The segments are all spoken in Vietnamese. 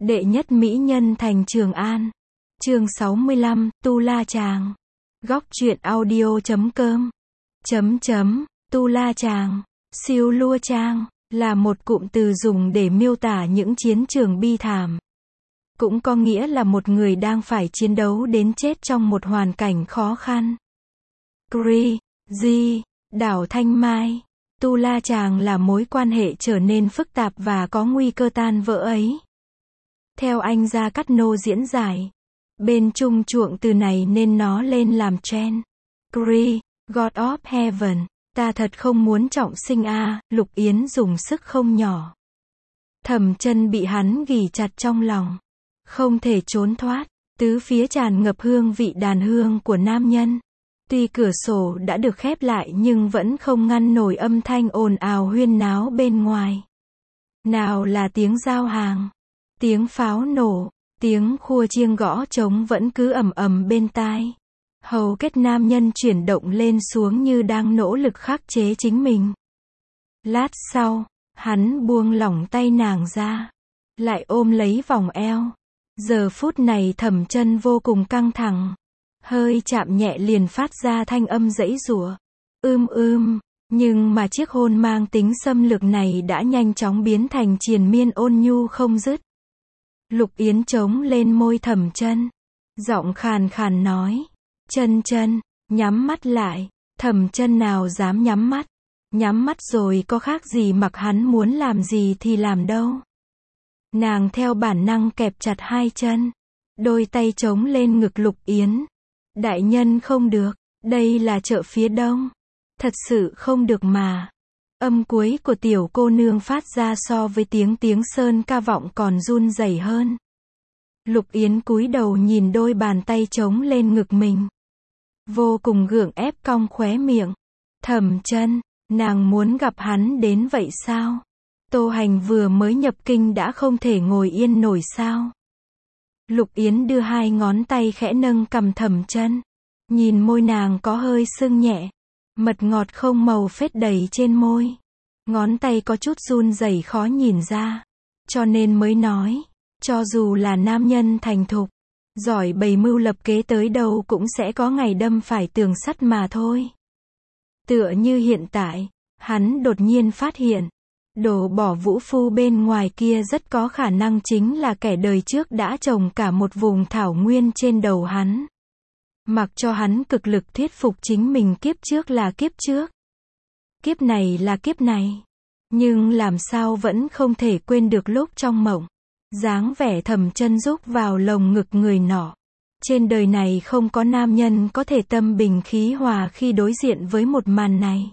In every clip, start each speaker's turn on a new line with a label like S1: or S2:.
S1: Đệ nhất mỹ nhân thành Trường An. Chương 65, Tu La Chàng. Góc truyện audio.com. Tu La Chàng, Siêu Lua Trang, là một cụm từ dùng để miêu tả những chiến trường bi thảm. Cũng có nghĩa là một người đang phải chiến đấu đến chết trong một hoàn cảnh khó khăn. Đảo Thanh Mai. Tu La Chàng là mối quan hệ trở nên phức tạp và có nguy cơ tan vỡ ấy. Theo anh Gia Cát Nô diễn giải, bên Trung chuộng từ này nên nó lên làm trend. God of Heaven, ta thật không muốn trọng sinh a, Lục Yến dùng sức không nhỏ. Thẩm Chân bị hắn ghì chặt trong lòng, không thể trốn thoát, tứ phía tràn ngập hương vị đàn hương của nam nhân. Tuy cửa sổ đã được khép lại nhưng vẫn không ngăn nổi âm thanh ồn ào huyên náo bên ngoài. Nào là tiếng giao hàng, tiếng pháo nổ, tiếng khua chiêng gõ trống vẫn cứ ầm ầm bên tai. Hầu kết nam nhân chuyển động lên xuống như đang nỗ lực khắc chế chính mình. Lát sau, hắn buông lỏng tay nàng ra, lại ôm lấy vòng eo. Giờ phút này Thẩm Chân vô cùng căng thẳng. Hơi chạm nhẹ liền phát ra thanh âm giãy giụa. Nhưng mà chiếc hôn mang tính xâm lược này đã nhanh chóng biến thành triền miên ôn nhu không dứt. Lục Yến chống lên môi Thẩm Chân, giọng khàn khàn nói, Chân, nhắm mắt lại. Thẩm Chân nào dám nhắm mắt. Nhắm mắt rồi có khác gì mặc hắn muốn làm gì thì làm đâu. Nàng theo bản năng kẹp chặt hai chân, đôi tay chống lên ngực Lục Yến. Đại nhân không được, đây là chợ phía đông. Thật sự không được mà. Âm cuối của tiểu cô nương phát ra so với tiếng sơn ca vọng còn run rẩy hơn. Lục Yến cúi đầu nhìn đôi bàn tay chống lên ngực mình, vô cùng gượng ép cong khóe miệng. Thẩm Chân, nàng muốn gặp hắn đến vậy sao? Tô Hành vừa mới nhập kinh đã không thể ngồi yên nổi sao? Lục Yến đưa hai ngón tay khẽ nâng cằm Thẩm Chân, nhìn môi nàng có hơi sưng nhẹ, mật ngọt không màu phết đầy trên môi. Ngón tay có chút run rẩy khó nhìn ra, cho nên mới nói, cho dù là nam nhân thành thục, giỏi bày mưu lập kế tới đâu cũng sẽ có ngày đâm phải tường sắt mà thôi. Tựa như hiện tại, hắn đột nhiên phát hiện, đồ bỏ vũ phu bên ngoài kia rất có khả năng chính là kẻ đời trước đã trồng cả một vùng thảo nguyên trên đầu hắn. Mặc cho hắn cực lực thuyết phục chính mình kiếp trước là kiếp trước, kiếp này là kiếp này, nhưng làm sao vẫn không thể quên được lúc trong mộng, dáng vẻ Thẩm Chân rúc vào lồng ngực người nọ. Trên đời này không có nam nhân có thể tâm bình khí hòa khi đối diện với một màn này.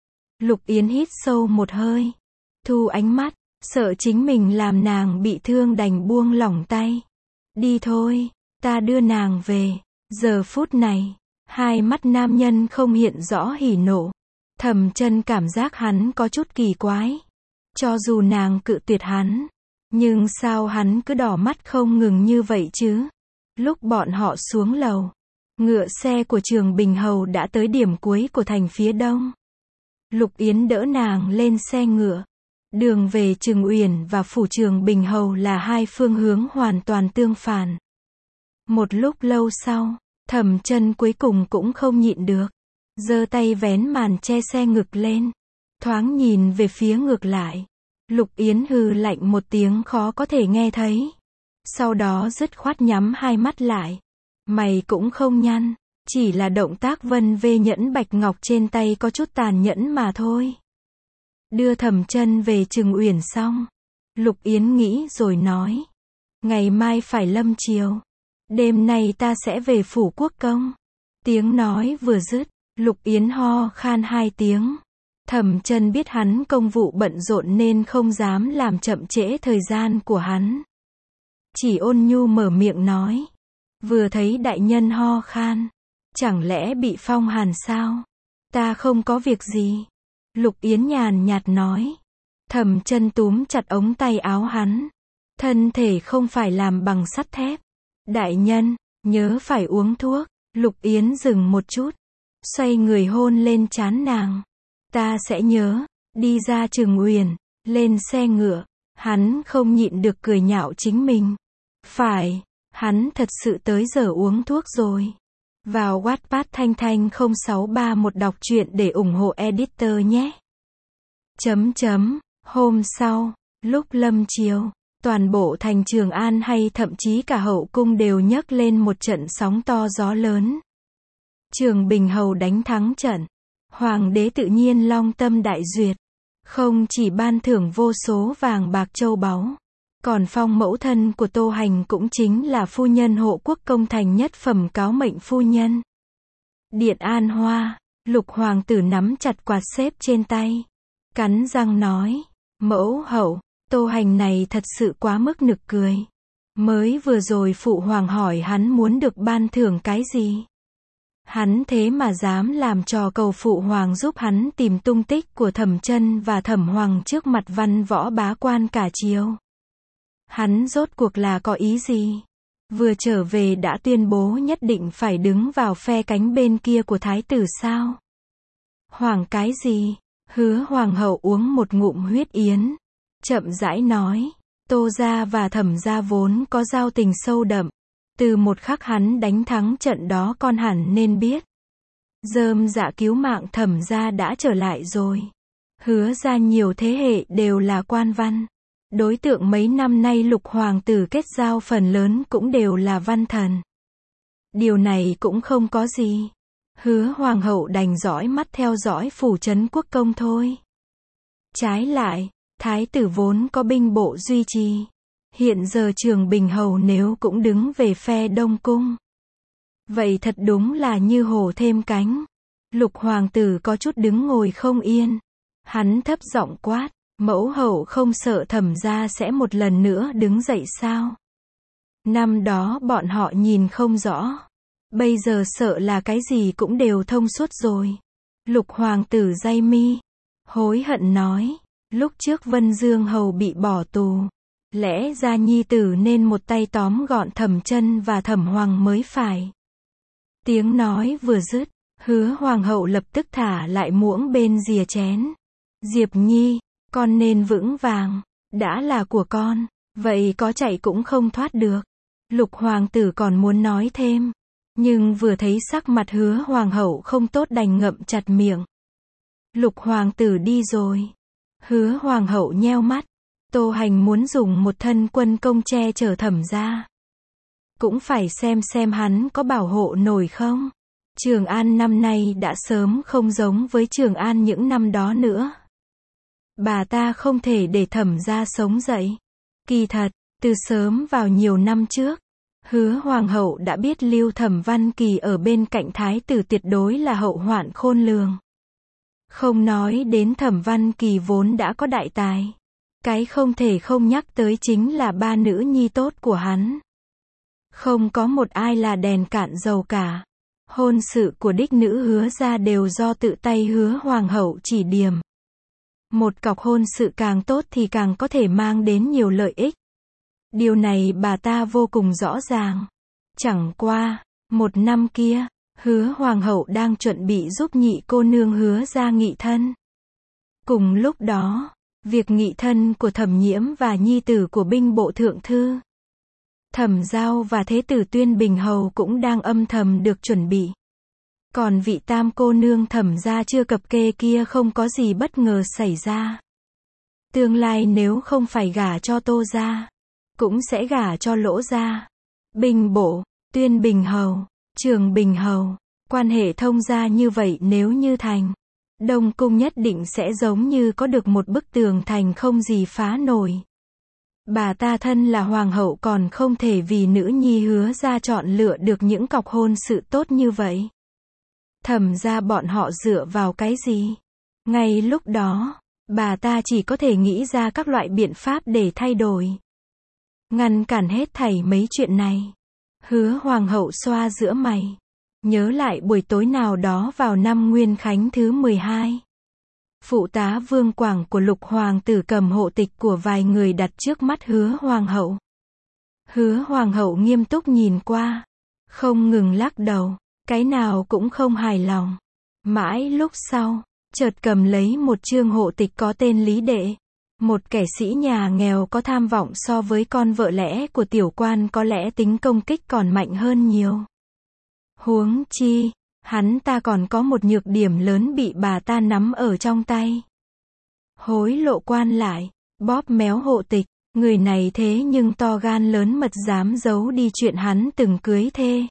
S1: Lục Yến hít sâu một hơi, thu ánh mắt, sợ chính mình làm nàng bị thương đành buông lỏng tay. Đi thôi, ta đưa nàng về. Giờ phút này, hai mắt nam nhân không hiện rõ hỉ nộ. Thẩm Chân cảm giác hắn có chút kỳ quái. Cho dù nàng cự tuyệt hắn, nhưng sao hắn cứ đỏ mắt không ngừng như vậy chứ? Lúc bọn họ xuống lầu, ngựa xe của Trường Bình Hầu đã tới điểm cuối của thành phía đông. Lục Yến đỡ nàng lên xe ngựa. Đường về Trừng Uyển và phủ Trường Bình Hầu là hai phương hướng hoàn toàn tương phản. Một lúc lâu sau, Thẩm Chân cuối cùng cũng không nhịn được, giơ tay vén màn che xe ngực lên, thoáng nhìn về phía ngược lại. Lục Yến hừ lạnh một tiếng khó có thể nghe thấy, sau đó dứt khoát nhắm hai mắt lại, mày cũng không nhăn, chỉ là động tác vân vê nhẫn bạch ngọc trên tay có chút tàn nhẫn mà thôi. Đưa Thẩm Chân về Trừng Uyển xong, Lục Yến nghĩ rồi nói, ngày mai phải lâm chiều, đêm nay ta sẽ về phủ quốc công. Tiếng nói vừa dứt, Lục Yến ho khan hai tiếng. Thẩm Chân biết hắn công vụ bận rộn nên không dám làm chậm trễ thời gian của hắn, chỉ ôn nhu mở miệng nói, vừa thấy đại nhân ho khan, chẳng lẽ bị phong hàn sao? Ta không có việc gì. Lục Yến nhàn nhạt nói. Thẩm Chân túm chặt ống tay áo hắn, thân thể không phải làm bằng sắt thép. Đại nhân, nhớ phải uống thuốc. Lục Yến dừng một chút, xoay người hôn lên trán nàng. Ta sẽ nhớ. Đi ra Trừng Uyển, lên xe ngựa, Hắn không nhịn được cười nhạo chính mình. Phải, hắn thật sự tới giờ uống thuốc rồi. Vào Wattpad Thanh Thanh 0631 đọc truyện để ủng hộ editor nhé. Hôm sau, lúc lâm chiều, toàn bộ thành Trường An hay thậm chí cả hậu cung đều nhấc lên một trận sóng to gió lớn. Trường Bình Hầu đánh thắng trận. Hoàng đế tự nhiên long tâm đại duyệt. Không chỉ ban thưởng vô số vàng bạc châu báu, còn phong mẫu thân của Tô Hành cũng chính là phu nhân hộ quốc công thành nhất phẩm cáo mệnh phu nhân. Điện An Hoa, Lục hoàng tử nắm chặt quạt xếp trên tay, cắn răng nói, mẫu hậu, Tô Hành này thật sự quá mức nực cười. Mới vừa rồi phụ hoàng hỏi hắn muốn được ban thưởng cái gì. Hắn thế mà dám làm trò cầu phụ hoàng giúp hắn tìm tung tích của Thẩm Chân và Thẩm Hoàng trước mặt văn võ bá quan cả triều. Hắn rốt cuộc là có ý gì? Vừa trở về đã tuyên bố nhất định phải đứng vào phe cánh bên kia của thái tử sao? Hoàng cái gì? Hứa hoàng hậu uống một ngụm huyết yến, chậm rãi nói, Tô gia và Thẩm gia vốn có giao tình sâu đậm. Từ một khắc hắn đánh thắng trận đó con hẳn nên biết. Rơm dạ cứu mạng Thẩm gia đã trở lại rồi. Hứa ra nhiều thế hệ đều là quan văn. Đối tượng mấy năm nay Lục hoàng tử kết giao phần lớn cũng đều là văn thần. Điều này cũng không có gì. Hứa hoàng hậu đành dõi mắt theo dõi phủ trấn quốc công thôi. Trái lại, thái tử vốn có binh bộ duy trì. Hiện giờ Trường Bình Hầu nếu cũng đứng về phe Đông Cung. Vậy thật đúng là như hổ thêm cánh. Lục hoàng tử có chút đứng ngồi không yên. Hắn thấp giọng quát, mẫu hậu không sợ Thẩm gia sẽ một lần nữa đứng dậy sao? Năm đó bọn họ nhìn không rõ. Bây giờ sợ là cái gì cũng đều thông suốt rồi. Lục hoàng tử day mi, hối hận nói, lúc trước Vân Dương Hầu bị bỏ tù. Lẽ ra nhi tử nên một tay tóm gọn Thẩm Chân và Thẩm Hoàng mới phải. Tiếng nói vừa dứt, Hứa hoàng hậu lập tức thả lại muỗng bên rìa chén. Diệp Nhi, con nên vững vàng, đã là của con, vậy có chạy cũng không thoát được. Lục hoàng tử còn muốn nói thêm, nhưng vừa thấy sắc mặt Hứa hoàng hậu không tốt đành ngậm chặt miệng. Lục hoàng tử đi rồi. Hứa hoàng hậu nheo mắt. Tô Hành muốn dùng một thân quân công che chở Thẩm gia. Cũng phải xem hắn có bảo hộ nổi không. Trường An năm nay đã sớm không giống với Trường An những năm đó nữa. Bà ta không thể để Thẩm gia sống dậy. Kỳ thật, từ sớm vào nhiều năm trước, Hứa hoàng hậu đã biết Lưu Thẩm Văn Kỳ ở bên cạnh thái tử tuyệt đối là hậu hoạn khôn lường. Không nói đến Thẩm Văn Kỳ vốn đã có đại tài. Cái không thể không nhắc tới chính là ba nữ nhi tốt của hắn. Không có một ai là đèn cạn dầu cả. Hôn sự của đích nữ Hứa gia đều do tự tay Hứa hoàng hậu chỉ điểm. Một cọc hôn sự càng tốt thì càng có thể mang đến nhiều lợi ích. Điều này bà ta vô cùng rõ ràng. Chẳng qua, một năm kia, Hứa hoàng hậu đang chuẩn bị giúp nhị cô nương Hứa gia nghị thân. Cùng lúc đó, việc nghị thân của Thẩm Nhiễm và nhi tử của binh bộ thượng thư Thẩm Giao và thế tử Tuyên Bình Hầu cũng đang âm thầm được chuẩn bị. Còn vị tam cô nương Thẩm gia chưa cập kê kia không có gì bất ngờ xảy ra. Tương lai nếu không phải gả cho Tô gia, cũng sẽ gả cho Lỗ gia. Binh bộ, Tuyên Bình Hầu, Trường Bình Hầu, quan hệ thông gia như vậy nếu như thành, Đông Cung nhất định sẽ giống như có được một bức tường thành không gì phá nổi. Bà ta thân là hoàng hậu còn không thể vì nữ nhi Hứa gia chọn lựa được những cọc hôn sự tốt như vậy. Thẩm gia bọn họ dựa vào cái gì? Ngay lúc đó, bà ta chỉ có thể nghĩ ra các loại biện pháp để thay đổi. Ngăn cản hết thảy mấy chuyện này. Hứa hoàng hậu xoa giữa mày. Nhớ lại buổi tối nào đó vào năm Nguyên Khánh thứ 12. Phụ tá Vương Quảng của Lục hoàng tử cầm hộ tịch của vài người đặt trước mắt Hứa hoàng hậu. Hứa hoàng hậu nghiêm túc nhìn qua, không ngừng lắc đầu, cái nào cũng không hài lòng. Mãi lúc sau, chợt cầm lấy một chương hộ tịch có tên Lý Đệ. Một kẻ sĩ nhà nghèo có tham vọng so với con vợ lẽ của tiểu quan có lẽ tính công kích còn mạnh hơn nhiều. Huống chi, hắn ta còn có một nhược điểm lớn bị bà ta nắm ở trong tay. Hối lộ quan lại, bóp méo hộ tịch, người này thế nhưng to gan lớn mật dám giấu đi chuyện hắn từng cưới thê.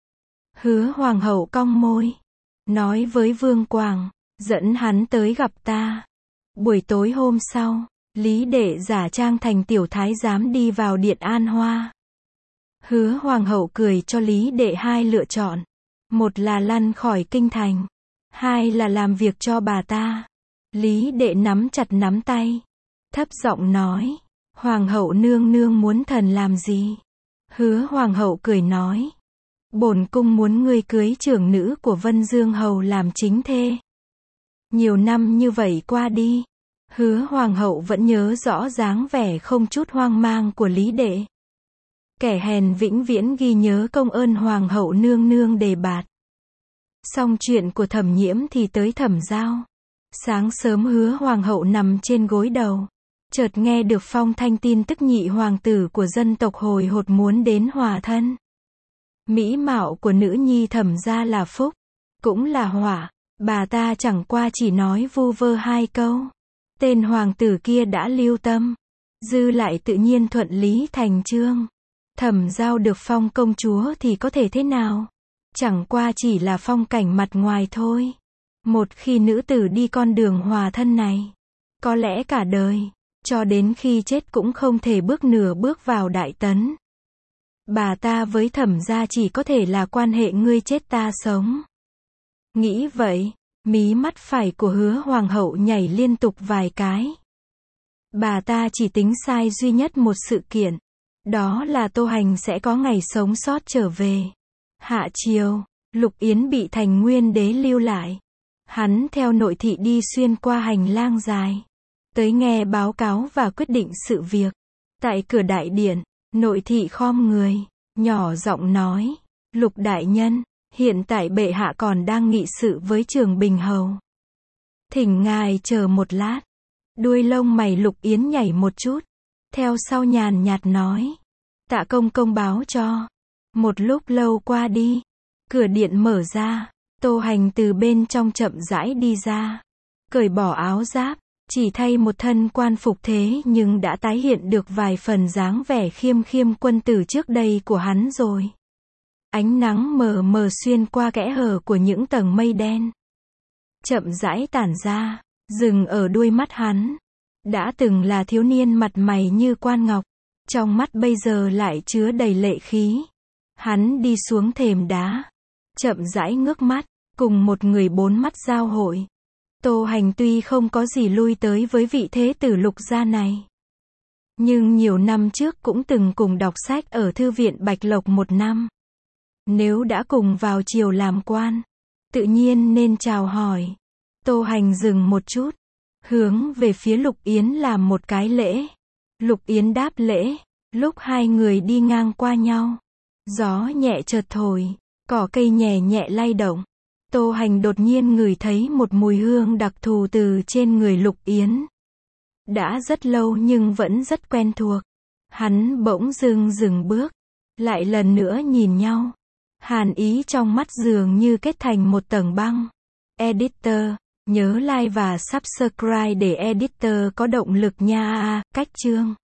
S1: Hứa hoàng hậu cong môi, nói với Vương Quảng, dẫn hắn tới gặp ta. Buổi tối hôm sau, Lý Đệ giả trang thành tiểu thái giám đi vào điện An Hoa. Hứa hoàng hậu cười cho Lý Đệ hai lựa chọn. Một là lăn khỏi kinh thành, hai là làm việc cho bà ta. Lý Đệ nắm chặt nắm tay, thấp giọng nói, hoàng hậu nương nương muốn thần làm gì? Hứa hoàng hậu cười nói, bổn cung muốn ngươi cưới trưởng nữ của Vân Dương hầu làm chính thê. Nhiều năm như vậy qua đi, Hứa hoàng hậu vẫn nhớ rõ dáng vẻ không chút hoang mang của Lý Đệ. Kẻ hèn vĩnh viễn ghi nhớ công ơn hoàng hậu nương nương đề bạt. Xong chuyện của Thẩm Nhiễm thì tới Thẩm Giao. Sáng sớm Hứa hoàng hậu nằm trên gối đầu, chợt nghe được phong thanh tin tức nhị hoàng tử của dân tộc hồi hột muốn đến hòa thân. Mỹ mạo của nữ nhi Thẩm gia là phúc, cũng là họa. Bà ta chẳng qua chỉ nói vu vơ hai câu. Tên hoàng tử kia đã lưu tâm, dư lại tự nhiên thuận lý thành chương. Thẩm Giao được phong công chúa thì có thể thế nào? Chẳng qua chỉ là phong cảnh mặt ngoài thôi. Một khi nữ tử đi con đường hòa thân này, có lẽ cả đời, cho đến khi chết cũng không thể bước nửa bước vào đại tấn. Bà ta với Thẩm gia chỉ có thể là quan hệ ngươi chết ta sống. Nghĩ vậy, mí mắt phải của Hứa hoàng hậu nhảy liên tục vài cái. Bà ta chỉ tính sai duy nhất một sự kiện, đó là Tô Hành sẽ có ngày sống sót trở về. Hạ triều, Lục Yến bị Thành Nguyên đế lưu lại. Hắn theo nội thị đi xuyên qua hành lang dài, tới nghe báo cáo và quyết định sự việc. Tại cửa đại điện, nội thị khom người, nhỏ giọng nói, Lục đại nhân, hiện tại bệ hạ còn đang nghị sự với Trường Bình hầu. Thỉnh ngài chờ một lát. Đuôi lông mày Lục Yến nhảy một chút, theo sau nhàn nhạt nói, Tạ công công báo cho. Một lúc lâu qua đi, cửa điện mở ra, Tô Hành từ bên trong chậm rãi đi ra, cởi bỏ áo giáp, chỉ thay một thân quan phục thế nhưng đã tái hiện được vài phần dáng vẻ khiêm khiêm quân tử trước đây của hắn rồi. Ánh nắng mờ mờ xuyên qua kẽ hở của những tầng mây đen, chậm rãi tản ra, dừng ở đuôi mắt hắn. Đã từng là thiếu niên mặt mày như quan ngọc, trong mắt bây giờ lại chứa đầy lệ khí. Hắn đi xuống thềm đá, chậm rãi ngước mắt, cùng một người bốn mắt giao hội. Tô Hành tuy không có gì lui tới với vị thế tử Lục gia này, nhưng nhiều năm trước cũng từng cùng đọc sách ở thư viện Bạch Lộc một năm. Nếu đã cùng vào triều làm quan, tự nhiên nên chào hỏi. Tô Hành dừng một chút, hướng về phía Lục Yến làm một cái lễ. Lục Yến đáp lễ. Lúc hai người đi ngang qua nhau, gió nhẹ chợt thổi, cỏ cây nhẹ nhẹ lay động. Tô Hành đột nhiên ngửi thấy một mùi hương đặc thù từ trên người Lục Yến. Đã rất lâu nhưng vẫn rất quen thuộc. Hắn bỗng dưng dừng bước, lại lần nữa nhìn nhau. Hàn ý trong mắt dường như kết thành một tầng băng. Editor, nhớ like và subscribe để editor có động lực nha. Cách chương